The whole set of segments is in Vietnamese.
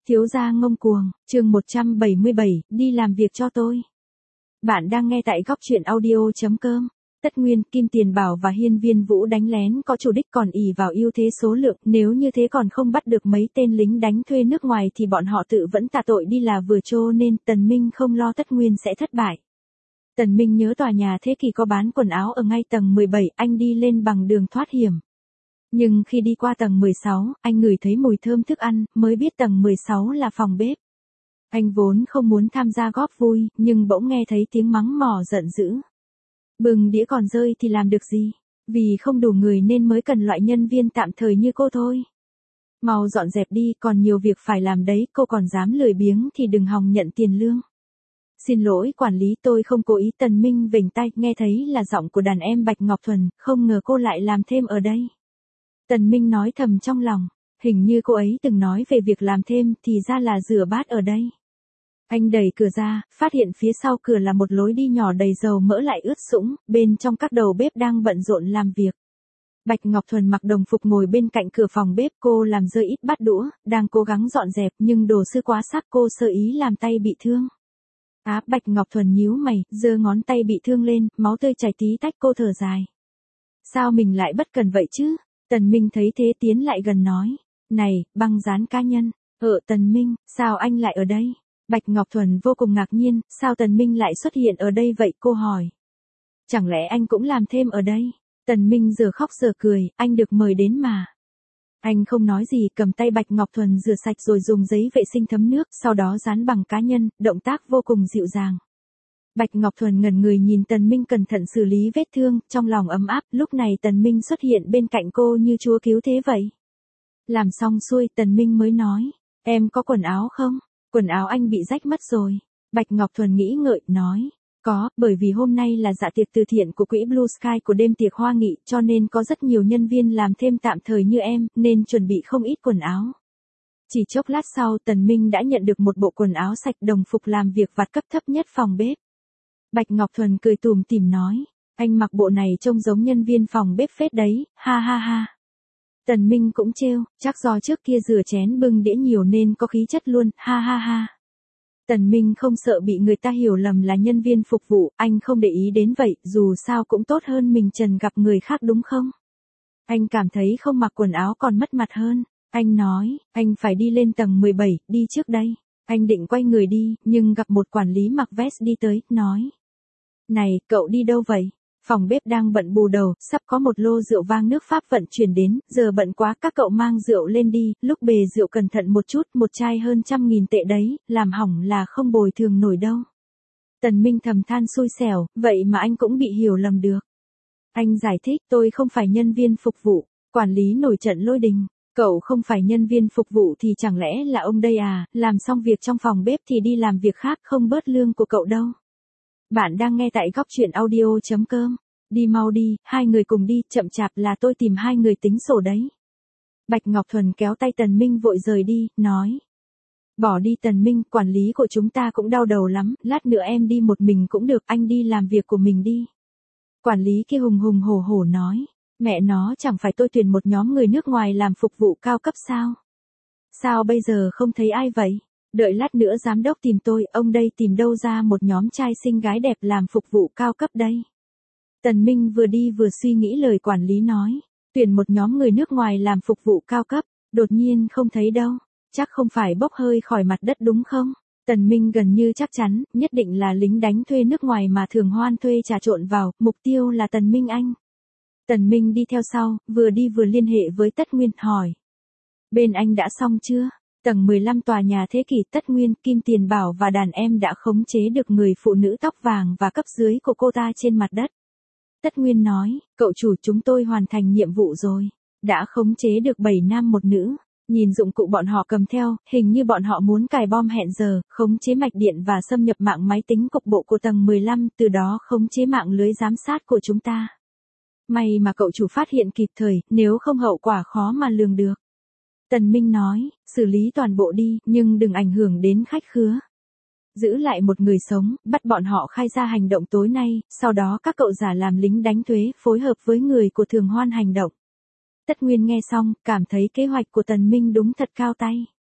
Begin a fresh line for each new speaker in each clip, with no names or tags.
Thiếu gia ngông cuồng, chương 177, đi làm việc cho tôi. Bạn đang nghe tại góc truyện audio.com. Tất Nguyên, Kim Tiền Bảo và Hiên Viên Vũ đánh lén có chủ đích còn ỷ vào ưu thế số lượng, nếu như thế còn không bắt được mấy tên lính đánh thuê nước ngoài thì bọn họ tự vẫn tạ tội đi là vừa, cho nên Tần Minh không lo Tất Nguyên sẽ thất bại. Tần Minh nhớ tòa nhà thế kỷ có bán quần áo ở ngay tầng 17, anh đi lên bằng đường thoát hiểm. Nhưng khi đi qua tầng 16, anh ngửi thấy mùi thơm thức ăn, mới biết tầng 16 là phòng bếp. Anh vốn không muốn tham gia góp vui, nhưng bỗng nghe thấy tiếng mắng mỏ giận dữ. Bừng đĩa còn rơi thì làm được gì? Vì không đủ người nên mới cần loại nhân viên tạm thời như cô thôi. Mau dọn dẹp đi, còn nhiều việc phải làm đấy, cô còn dám lười biếng thì đừng hòng nhận tiền lương. Xin lỗi quản lý, tôi không cố ý. Tần Minh vểnh tay, nghe thấy là giọng của đàn em Bạch Ngọc Thuần, không ngờ cô lại làm thêm ở đây. Tần Minh nói thầm trong lòng, hình như cô ấy từng nói về việc làm thêm, thì ra là rửa bát ở đây. Anh đẩy cửa ra, phát hiện phía sau cửa là một lối đi nhỏ đầy dầu mỡ lại ướt sũng, bên trong các đầu bếp đang bận rộn làm việc. Bạch Ngọc Thuần mặc đồng phục ngồi bên cạnh cửa phòng bếp, cô làm rơi ít bát đũa, đang cố gắng dọn dẹp nhưng đồ sứ quá sắc, cô sơ ý làm tay bị thương. Bạch Ngọc Thuần nhíu mày, giơ ngón tay bị thương lên, máu tươi chảy tí tách, cô thở dài. Sao mình lại bất cần vậy chứ? Tần Minh thấy thế tiến lại gần nói. Này, băng dán cá nhân. Tần Minh, sao anh lại ở đây? Bạch Ngọc Thuần vô cùng ngạc nhiên, sao Tần Minh lại xuất hiện ở đây vậy, cô hỏi. Chẳng lẽ anh cũng làm thêm ở đây? Tần Minh giờ khóc giờ cười, anh được mời đến mà. Anh không nói gì, cầm tay Bạch Ngọc Thuần rửa sạch rồi dùng giấy vệ sinh thấm nước, sau đó dán bằng cá nhân, động tác vô cùng dịu dàng. Bạch Ngọc Thuần ngẩn người nhìn Tần Minh cẩn thận xử lý vết thương, trong lòng ấm áp, lúc này Tần Minh xuất hiện bên cạnh cô như chúa cứu thế vậy. Làm xong xuôi, Tần Minh mới nói, em có quần áo không? Quần áo anh bị rách mất rồi. Bạch Ngọc Thuần nghĩ ngợi, nói, có, bởi vì hôm nay là dạ tiệc từ thiện của quỹ Blue Sky của đêm tiệc hoa nghị, cho nên có rất nhiều nhân viên làm thêm tạm thời như em, nên chuẩn bị không ít quần áo. Chỉ chốc lát sau, Tần Minh đã nhận được một bộ quần áo sạch, đồng phục làm việc vặt cấp thấp nhất phòng bếp. Bạch Ngọc Thuần cười tủm tỉm nói, anh mặc bộ này trông giống nhân viên phòng bếp phết đấy, ha ha ha. Tần Minh cũng trêu, chắc do trước kia rửa chén bưng đĩa nhiều nên có khí chất luôn, ha ha ha. Tần Minh không sợ bị người ta hiểu lầm là nhân viên phục vụ, anh không để ý đến vậy, dù sao cũng tốt hơn mình trần gặp người khác đúng không? Anh cảm thấy không mặc quần áo còn mất mặt hơn. Anh nói, anh phải đi lên tầng 17, đi trước đây. Anh định quay người đi, nhưng gặp một quản lý mặc vest đi tới, nói. Này, cậu đi đâu vậy? Phòng bếp đang bận bù đầu, sắp có một lô rượu vang nước Pháp vận chuyển đến, giờ bận quá, các cậu mang rượu lên đi, lúc bề rượu cẩn thận một chút, một chai hơn 100.000 tệ đấy, làm hỏng là không bồi thường nổi đâu. Tần Minh thầm than xui xẻo, vậy mà anh cũng bị hiểu lầm được. Anh giải thích, tôi không phải nhân viên phục vụ. Quản lý nổi trận lôi đình. Cậu không phải nhân viên phục vụ thì chẳng lẽ là ông đây à, làm xong việc trong phòng bếp thì đi làm việc khác, không bớt lương của cậu đâu. Bạn đang nghe tại góc truyện audio.com. Đi mau đi, hai người cùng đi, chậm chạp là tôi tìm hai người tính sổ đấy. Bạch Ngọc Thuần kéo tay Tần Minh vội rời đi, nói. Bỏ đi Tần Minh, quản lý của chúng ta cũng đau đầu lắm, lát nữa em đi một mình cũng được, anh đi làm việc của mình đi. Quản lý kia hùng hùng hổ hổ nói. Mẹ nó, chẳng phải tôi tuyển một nhóm người nước ngoài làm phục vụ cao cấp sao? Sao bây giờ không thấy ai vậy? Đợi lát nữa giám đốc tìm tôi, ông đây tìm đâu ra một nhóm trai xinh gái đẹp làm phục vụ cao cấp đây? Tần Minh vừa đi vừa suy nghĩ lời quản lý nói. Tuyển một nhóm người nước ngoài làm phục vụ cao cấp, đột nhiên không thấy đâu. Chắc không phải bốc hơi khỏi mặt đất đúng không? Tần Minh gần như chắc chắn, nhất định là lính đánh thuê nước ngoài mà Thường Hoan thuê trà trộn vào, mục tiêu là Tần Minh anh. Tần Minh đi theo sau, vừa đi vừa liên hệ với Tất Nguyên, hỏi. Bên anh đã xong chưa? Tầng 15 tòa nhà thế kỷ, Tất Nguyên, Kim Tiền Bảo và đàn em đã khống chế được người phụ nữ tóc vàng và cấp dưới của cô ta trên mặt đất. Tất Nguyên nói, cậu chủ, chúng tôi hoàn thành nhiệm vụ rồi. Đã khống chế được 7 nam một nữ. Nhìn dụng cụ bọn họ cầm theo, hình như bọn họ muốn cài bom hẹn giờ, khống chế mạch điện và xâm nhập mạng máy tính cục bộ của tầng 15, từ đó khống chế mạng lưới giám sát của chúng ta. May mà cậu chủ phát hiện kịp thời, nếu không hậu quả khó mà lường được. Tần Minh nói, xử lý toàn bộ đi, nhưng đừng ảnh hưởng đến khách khứa. Giữ lại một người sống, bắt bọn họ khai ra hành động tối nay, sau đó các cậu giả làm lính đánh thuế, phối hợp với người của Thường Hoan hành động. Tất Nguyên nghe xong, cảm thấy kế hoạch của Tần Minh đúng thật cao tay.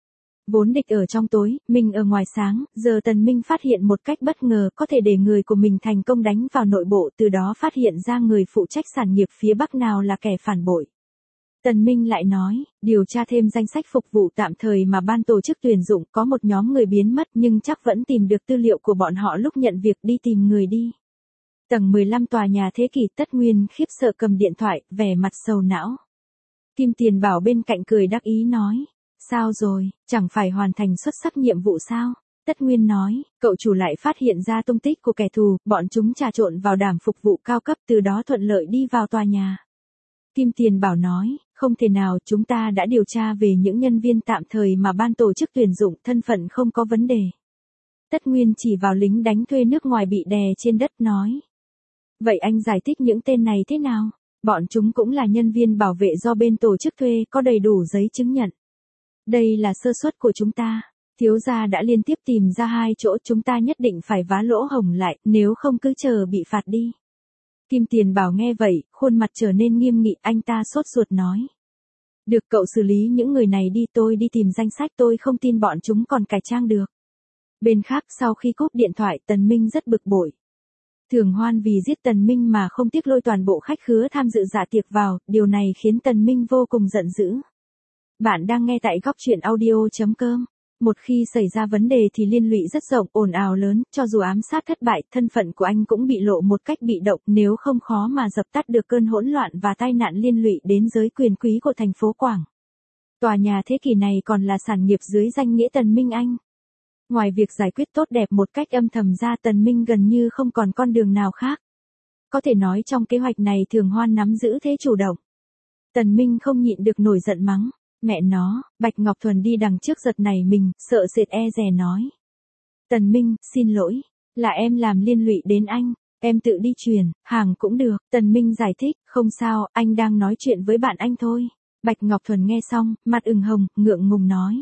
Vốn địch ở trong tối, mình ở ngoài sáng, giờ Tần Minh phát hiện một cách bất ngờ có thể để người của mình thành công đánh vào nội bộ, từ đó phát hiện ra người phụ trách sản nghiệp phía Bắc nào là kẻ phản bội. Tần Minh lại nói, điều tra thêm danh sách phục vụ tạm thời mà ban tổ chức tuyển dụng, có một nhóm người biến mất nhưng chắc vẫn tìm được tư liệu của bọn họ lúc nhận việc, đi tìm người đi. Tầng 15 tòa nhà thế kỷ. Tất Nguyên khiếp sợ cầm điện thoại, vẻ mặt sầu não. Kim Tiền Bảo bên cạnh cười đắc ý nói, sao rồi, chẳng phải hoàn thành xuất sắc nhiệm vụ sao? Tất Nguyên nói, cậu chủ lại phát hiện ra tung tích của kẻ thù, bọn chúng trà trộn vào đảm phục vụ cao cấp, từ đó thuận lợi đi vào tòa nhà. Kim Tiền Bảo nói, không thể nào, chúng ta đã điều tra về những nhân viên tạm thời mà ban tổ chức tuyển dụng, thân phận không có vấn đề. Tất Nguyên chỉ vào lính đánh thuê nước ngoài bị đè trên đất nói. Vậy anh giải thích những tên này thế nào? Bọn chúng cũng là nhân viên bảo vệ do bên tổ chức thuê, có đầy đủ giấy chứng nhận. Đây là sơ suất của chúng ta. Thiếu gia đã liên tiếp tìm ra 2 chỗ, chúng ta nhất định phải vá lỗ hổng lại, nếu không cứ chờ bị phạt đi. Kim Tiền Bảo nghe vậy, khuôn mặt trở nên nghiêm nghị, anh ta sốt ruột nói. Được, cậu xử lý những người này đi, tôi đi tìm danh sách, tôi không tin bọn chúng còn cải trang được. Bên khác, sau khi cúp điện thoại, Tần Minh rất bực bội. Thường Hoan vì giết Tần Minh mà không tiếc lôi toàn bộ khách khứa tham dự dạ tiệc vào, điều này khiến Tần Minh vô cùng giận dữ. Bạn đang nghe tại góc truyện audio.com. Một khi xảy ra vấn đề thì liên lụy rất rộng, ồn ào lớn, cho dù ám sát thất bại, thân phận của anh cũng bị lộ một cách bị động, nếu không khó mà dập tắt được cơn hỗn loạn và tai nạn liên lụy đến giới quyền quý của thành phố Quảng. Tòa nhà thế kỷ này còn là sản nghiệp dưới danh nghĩa Tần Minh Anh. Ngoài việc giải quyết tốt đẹp một cách âm thầm ra, Tần Minh gần như không còn con đường nào khác. Có thể nói trong kế hoạch này Thường Hoan nắm giữ thế chủ động. Tần Minh không nhịn được nổi giận mắng. Mẹ nó, Bạch Ngọc Thuần đi đằng trước giật nảy mình, sợ sệt dè nói. Tần Minh, xin lỗi, là em làm liên lụy đến anh, em tự đi chuyển, hàng cũng được. Tần Minh giải thích, không sao, anh đang nói chuyện với bạn anh thôi. Bạch Ngọc Thuần nghe xong, mặt ửng hồng, ngượng ngùng nói.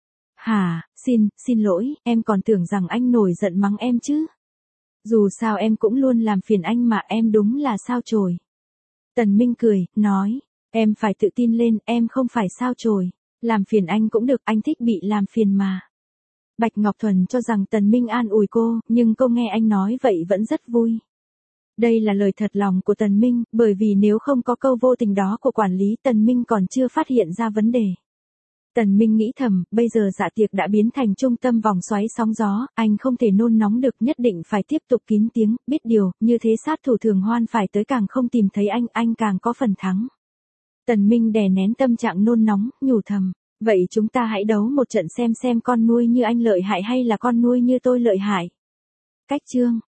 Hả, xin lỗi, em còn tưởng rằng anh nổi giận mắng em chứ. Dù sao em cũng luôn làm phiền anh mà, em đúng là sao chổi. Tần Minh cười, nói. Em phải tự tin lên, em không phải sao chổi. Làm phiền anh cũng được, anh thích bị làm phiền mà. Bạch Ngọc Thuần cho rằng Tần Minh an ủi cô, nhưng cô nghe anh nói vậy vẫn rất vui. Đây là lời thật lòng của Tần Minh, bởi vì nếu không có câu vô tình đó của quản lý, Tần Minh còn chưa phát hiện ra vấn đề. Tần Minh nghĩ thầm, bây giờ dạ tiệc đã biến thành trung tâm vòng xoáy sóng gió, anh không thể nôn nóng được, nhất định phải tiếp tục kín tiếng, biết điều, như thế sát thủ Thường Hoan phải tới càng không tìm thấy anh càng có phần thắng. Tần Minh đè nén tâm trạng nôn nóng, nhủ thầm, vậy chúng ta hãy đấu một trận xem con nuôi như anh lợi hại hay là con nuôi như tôi lợi hại. Cách chương